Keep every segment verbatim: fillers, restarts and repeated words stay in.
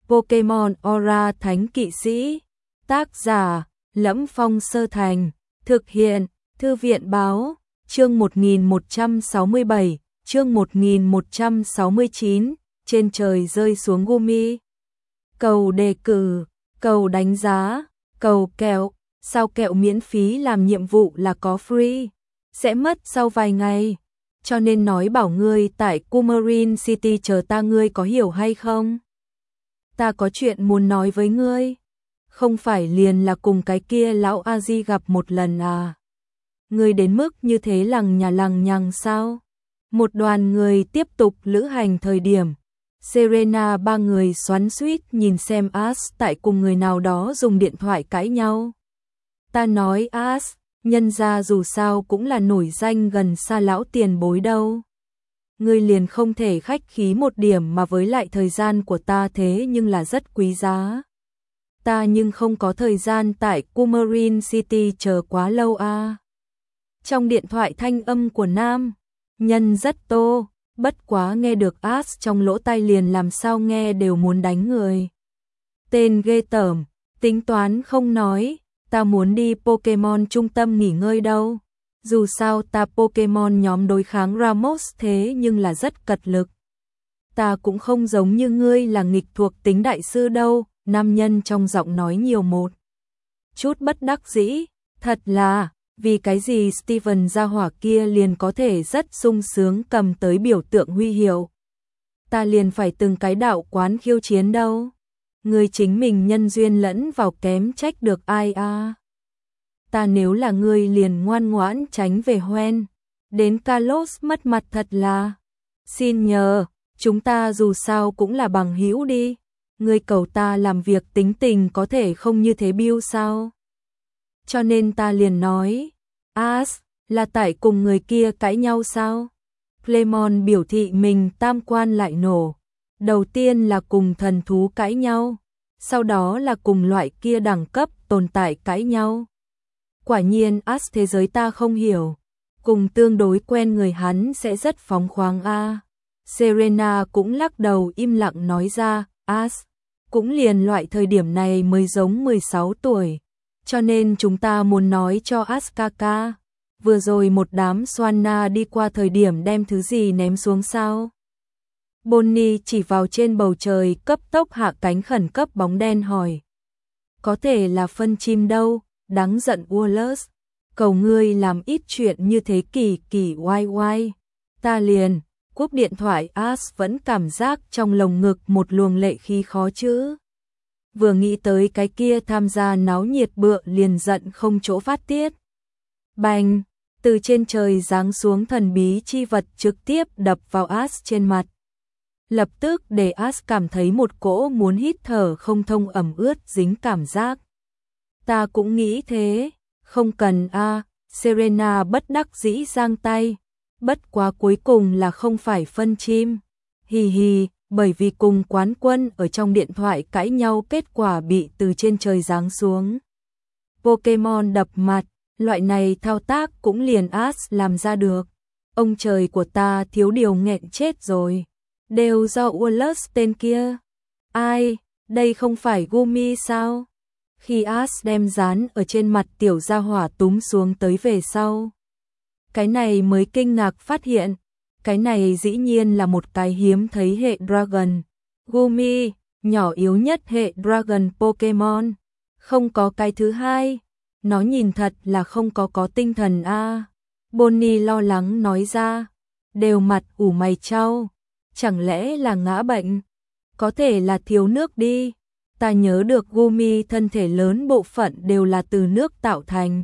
Pokemon Aura Thánh Kỵ Sĩ. Tác giả: Lẫm Phong Sơ Thành. Thực hiện: Thư viện báo. Chương một nghìn một trăm sáu mươi bảy, chương một nghìn một trăm sáu mươi chín, trên trời rơi xuống gumi. Cầu đề cử, cầu đánh giá, cầu kẹo, sao kẹo miễn phí làm nhiệm vụ là có free, sẽ mất sau vài ngày, cho nên nói bảo ngươi tại Coumarin City chờ ta, ngươi có hiểu hay không? Ta có chuyện muốn nói với ngươi, không phải liền là cùng cái kia lão A-di gặp một lần à? Ngươi đến mức như thế lằng nhà lằng nhằng sao? Một đoàn người tiếp tục lữ hành thời điểm, Serena ba người xoắn xuýt nhìn xem Ash tại cùng người nào đó dùng điện thoại cãi nhau. Ta nói Ash, nhân ra dù sao cũng là nổi danh gần xa lão tiền bối đâu. Ngươi liền không thể khách khí một điểm, mà với lại thời gian của ta thế nhưng là rất quý giá. Ta nhưng không có thời gian tại Coumarin City chờ quá lâu a. À. Trong điện thoại thanh âm của nam nhân rất tô, bất quá nghe được Ash trong lỗ tai liền làm sao nghe đều muốn đánh người. Tên ghê tởm, tính toán không nói, ta muốn đi Pokemon trung tâm nghỉ ngơi đâu. Dù sao ta Pokemon nhóm đối kháng Ramos thế nhưng là rất cật lực. Ta cũng không giống như ngươi là nghịch thuộc tính đại sư đâu, nam nhân trong giọng nói nhiều một chút bất đắc dĩ, thật là, vì cái gì Steven gia hỏa kia liền có thể rất sung sướng cầm tới biểu tượng huy hiệu. Ta liền phải từng cái đạo quán khiêu chiến đâu. Ngươi chính mình nhân duyên lẫn vào kém trách được ai a? À? Ta nếu là ngươi liền ngoan ngoãn tránh về hoen. Đến Kalos mất mặt thật là. Xin nhờ, chúng ta dù sao cũng là bằng hữu đi. Ngươi cầu ta làm việc tính tình có thể không như thế biêu sao? Cho nên ta liền nói, Ash, là tại cùng người kia cãi nhau sao? Clemon biểu thị mình tam quan lại nổ. Đầu tiên là cùng thần thú cãi nhau, sau đó là cùng loại kia đẳng cấp tồn tại cãi nhau. Quả nhiên Ash thế giới ta không hiểu, cùng tương đối quen người hắn sẽ rất phóng khoáng a. À. Serena cũng lắc đầu im lặng nói ra, Ash, cũng liền loại thời điểm này mới giống mười sáu tuổi. Cho nên chúng ta muốn nói cho Askaka, vừa rồi một đám Swanna đi qua thời điểm đem thứ gì ném xuống sao? Bonnie chỉ vào trên bầu trời cấp tốc hạ cánh khẩn cấp bóng đen hỏi. Có thể là phân chim đâu, đáng giận Wallace, cầu ngươi làm ít chuyện như thế kỳ kỳ oai oai. Ta liền, cúp điện thoại. Ash vẫn cảm giác trong lồng ngực một luồng lệ khí khó chữ. Vừa nghĩ tới cái kia tham gia náo nhiệt bựa liền giận không chỗ phát tiết. Bành, từ trên trời giáng xuống thần bí chi vật trực tiếp đập vào Ash trên mặt. Lập tức để Ash cảm thấy một cỗ muốn hít thở không thông ẩm ướt dính cảm giác. Ta cũng nghĩ thế, không cần a. À, Serena bất đắc dĩ giang tay. Bất quá cuối cùng là không phải phân chim. Hì hì. Bởi vì cùng quán quân ở trong điện thoại cãi nhau kết quả bị từ trên trời giáng xuống. Pokemon đập mặt, loại này thao tác cũng liền Ash làm ra được. Ông trời của ta thiếu điều nghẹn chết rồi. Đều do Wallace tên kia. Ai, đây không phải Gumi sao? Khi Ash đem dán ở trên mặt tiểu gia hỏa túm xuống tới về sau. Cái này mới kinh ngạc phát hiện. Cái này dĩ nhiên là một cái hiếm thấy hệ Dragon. Gumi, nhỏ yếu nhất hệ Dragon Pokemon. Không có cái thứ hai. Nó nhìn thật là không có có tinh thần a. À. Bonnie lo lắng nói ra. Đều mặt ủ mày chau. Chẳng lẽ là ngã bệnh? Có thể là thiếu nước đi. Ta nhớ được Gumi thân thể lớn bộ phận đều là từ nước tạo thành.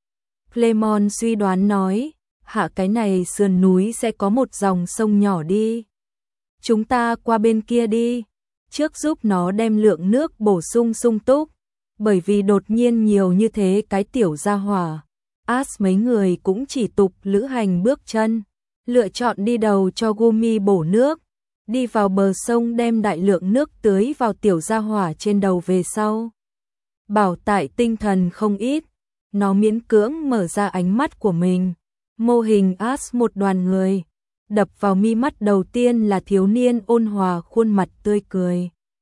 Clemon suy đoán nói. Hạ cái này sườn núi sẽ có một dòng sông nhỏ đi. Chúng ta qua bên kia đi. Trước giúp nó đem lượng nước bổ sung sung túc. Bởi vì đột nhiên nhiều như thế cái tiểu gia hỏa. Ash mấy người cũng chỉ tục lữ hành bước chân. Lựa chọn đi đầu cho Gumi bổ nước. Đi vào bờ sông đem đại lượng nước tưới vào tiểu gia hỏa trên đầu về sau. Bảo tại tinh thần không ít. Nó miễn cưỡng mở ra ánh mắt của mình. Mô hình Ash một đoàn người, đập vào mi mắt đầu tiên là thiếu niên ôn hòa khuôn mặt tươi cười.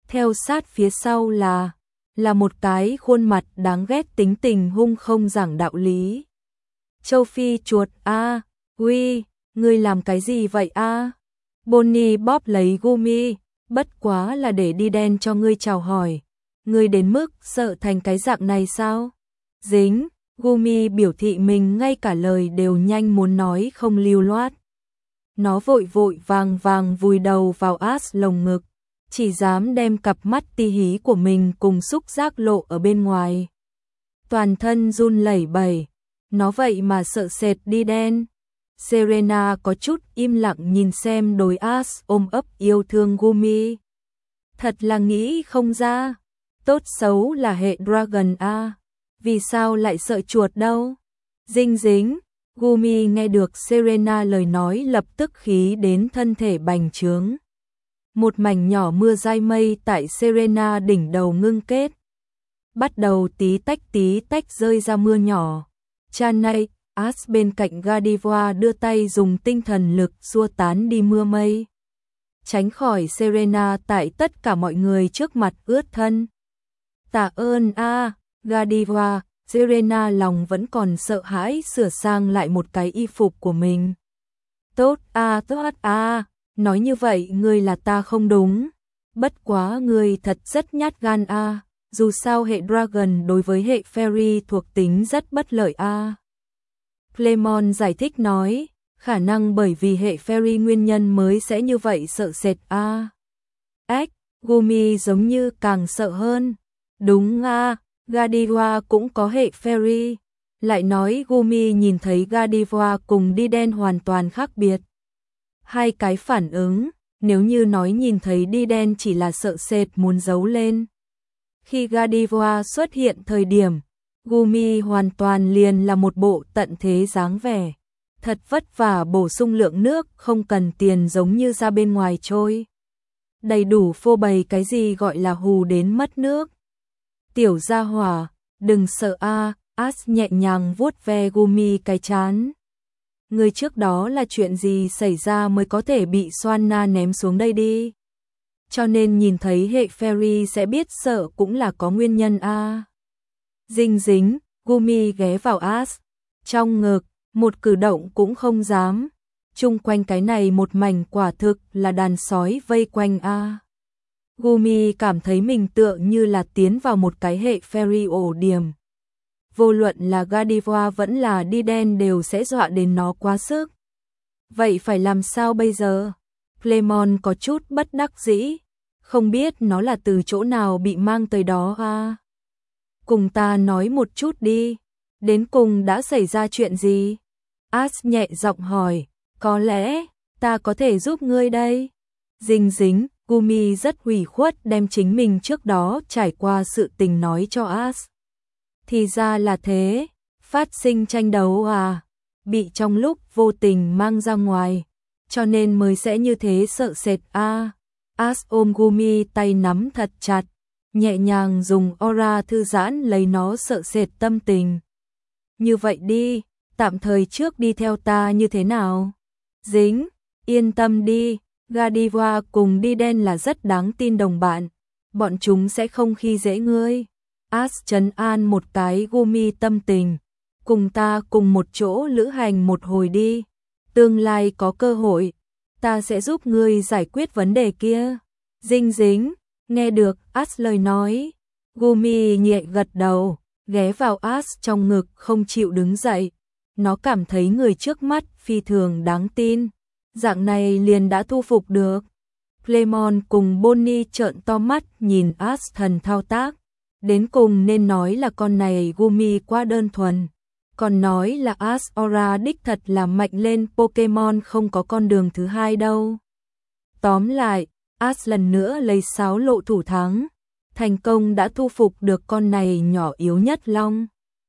Theo sát phía sau là, là một cái khuôn mặt đáng ghét tính tình hung không giảng đạo lý. Châu Phi chuột a, uy, ngươi làm cái gì vậy a? Bonnie bóp lấy Gumi, bất quá là để đi đen cho ngươi chào hỏi. Ngươi đến mức sợ thành cái dạng này sao? Dính, Gumi biểu thị mình ngay cả lời đều nhanh muốn nói không lưu loát. Nó vội vội vàng vàng vùi đầu vào Ash lồng ngực, chỉ dám đem cặp mắt ti hí của mình cùng xúc giác lộ ở bên ngoài. Toàn thân run lẩy bẩy, nó vậy mà sợ sệt đi đen. Serena có chút im lặng nhìn xem đôi Ash ôm ấp yêu thương Gumi. Thật là nghĩ không ra, tốt xấu là hệ Dragon A, vì sao lại sợ chuột đâu? Dinh dính, Gumi nghe được Serena lời nói lập tức khí đến thân thể bành trướng. Một mảnh nhỏ mưa dai mây tại Serena đỉnh đầu ngưng kết. Bắt đầu tí tách tí tách rơi ra mưa nhỏ. Chanay, Ash bên cạnh Godiva đưa tay dùng tinh thần lực xua tán đi mưa mây. Tránh khỏi Serena tại tất cả mọi người trước mặt ướt thân. Tạ ơn a, à, Godiva. Serena lòng vẫn còn sợ hãi sửa sang lại một cái y phục của mình. Tốt a, à, tốt a, à. Nói như vậy ngươi là ta không đúng. Bất quá ngươi thật rất nhát gan a, à. Dù sao hệ Dragon đối với hệ Fairy thuộc tính rất bất lợi a. À. Clemon giải thích nói, khả năng bởi vì hệ Fairy nguyên nhân mới sẽ như vậy sợ sệt a. À. Ếch, Gumi giống như càng sợ hơn. Đúng a, à. Godiva cũng có hệ Fairy. Lại nói Gumi nhìn thấy Godiva cùng đi đen hoàn toàn khác biệt. Hai cái phản ứng, nếu như nói nhìn thấy đi đen chỉ là sợ sệt muốn giấu lên. Khi Godiva xuất hiện thời điểm, Gumi hoàn toàn liền là một bộ tận thế dáng vẻ. Thật vất vả bổ sung lượng nước không cần tiền giống như ra bên ngoài trôi. Đầy đủ phô bày cái gì gọi là hù đến mất nước. Tiểu gia hỏa, đừng sợ a, Ash nhẹ nhàng vuốt ve Gumi cái trán. Người trước đó là chuyện gì xảy ra mới có thể bị Swanna ném xuống đây đi. Cho nên nhìn thấy hệ Fairy sẽ biết sợ cũng là có nguyên nhân a. À. Dinh dính, Gumi ghé vào Ash. Trong ngực, một cử động cũng không dám. Chung quanh cái này một mảnh quả thực là đàn sói vây quanh a. À. Gumi cảm thấy mình tựa như là tiến vào một cái hệ Fairy ổ điểm. Vô luận là Godiva vẫn là đi đen đều sẽ dọa đến nó quá sức. Vậy phải làm sao bây giờ? Clemon có chút bất đắc dĩ, không biết nó là từ chỗ nào bị mang tới đó à? Cùng ta nói một chút đi, đến cùng đã xảy ra chuyện gì? Ash nhẹ giọng hỏi, có lẽ ta có thể giúp ngươi đây. Dinh dính, Gumi rất ủy khuất đem chính mình trước đó trải qua sự tình nói cho Ash. Thì ra là thế, phát sinh tranh đấu à, bị trong lúc vô tình mang ra ngoài, cho nên mới sẽ như thế sợ sệt a. À. Ash ôm Gumi tay nắm thật chặt, nhẹ nhàng dùng aura thư giãn lấy nó sợ sệt tâm tình. Như vậy đi, tạm thời trước đi theo ta như thế nào? Dính, yên tâm đi, Godiva cùng đi đen là rất đáng tin đồng bạn, bọn chúng sẽ không khi dễ ngươi. Ash trấn an một cái Gumi tâm tình, cùng ta cùng một chỗ lữ hành một hồi đi, tương lai có cơ hội, ta sẽ giúp ngươi giải quyết vấn đề kia. Dinh dính, nghe được Ash lời nói, Gumi nhẹ gật đầu, ghé vào Ash trong ngực không chịu đứng dậy, nó cảm thấy người trước mắt phi thường đáng tin, dạng này liền đã thu phục được. Clemon cùng Bonnie trợn to mắt nhìn Ash thần thao tác. Đến cùng nên nói là con này Gumi quá đơn thuần, còn nói là Ash Aura đích thật là mạnh lên Pokemon không có con đường thứ hai đâu. Tóm lại, Ash lần nữa lấy sáo lộ thủ thắng, thành công đã thu phục được con này nhỏ yếu nhất long.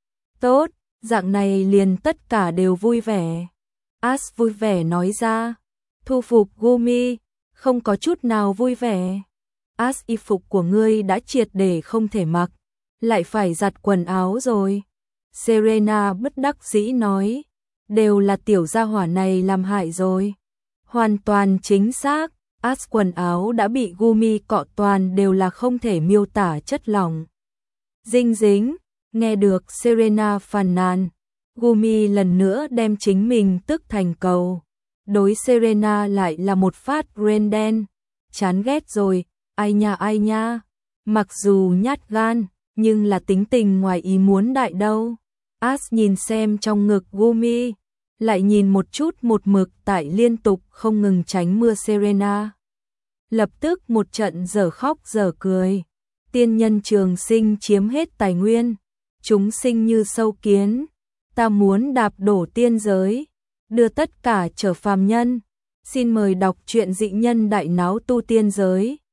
Tốt, dạng này liền tất cả đều vui vẻ. Ash vui vẻ nói ra, thu phục Gumi, không có chút nào vui vẻ. Ash, y phục của ngươi đã triệt để không thể mặc, lại phải giặt quần áo rồi. Serena bất đắc dĩ nói, đều là tiểu gia hỏa này làm hại rồi. Hoàn toàn chính xác, As quần áo đã bị Gumi cọ toàn đều là không thể miêu tả chất lỏng. Dinh dính, nghe được Serena phàn nàn, Gumi lần nữa đem chính mình tức thành cầu. Đối Serena lại là một phát ren đen. Chán ghét rồi, ai nha ai nha. Mặc dù nhát gan, nhưng là tính tình ngoài ý muốn đại đâu. As nhìn xem trong ngực Gumi, lại nhìn một chút một mực tại liên tục không ngừng tránh mưa Serena. Lập tức một trận dở khóc dở cười. Tiên nhân trường sinh chiếm hết tài nguyên, chúng sinh như sâu kiến, ta muốn đạp đổ tiên giới, đưa tất cả trở phàm nhân. Xin mời đọc truyện Dị Nhân Đại Náo Tu Tiên Giới.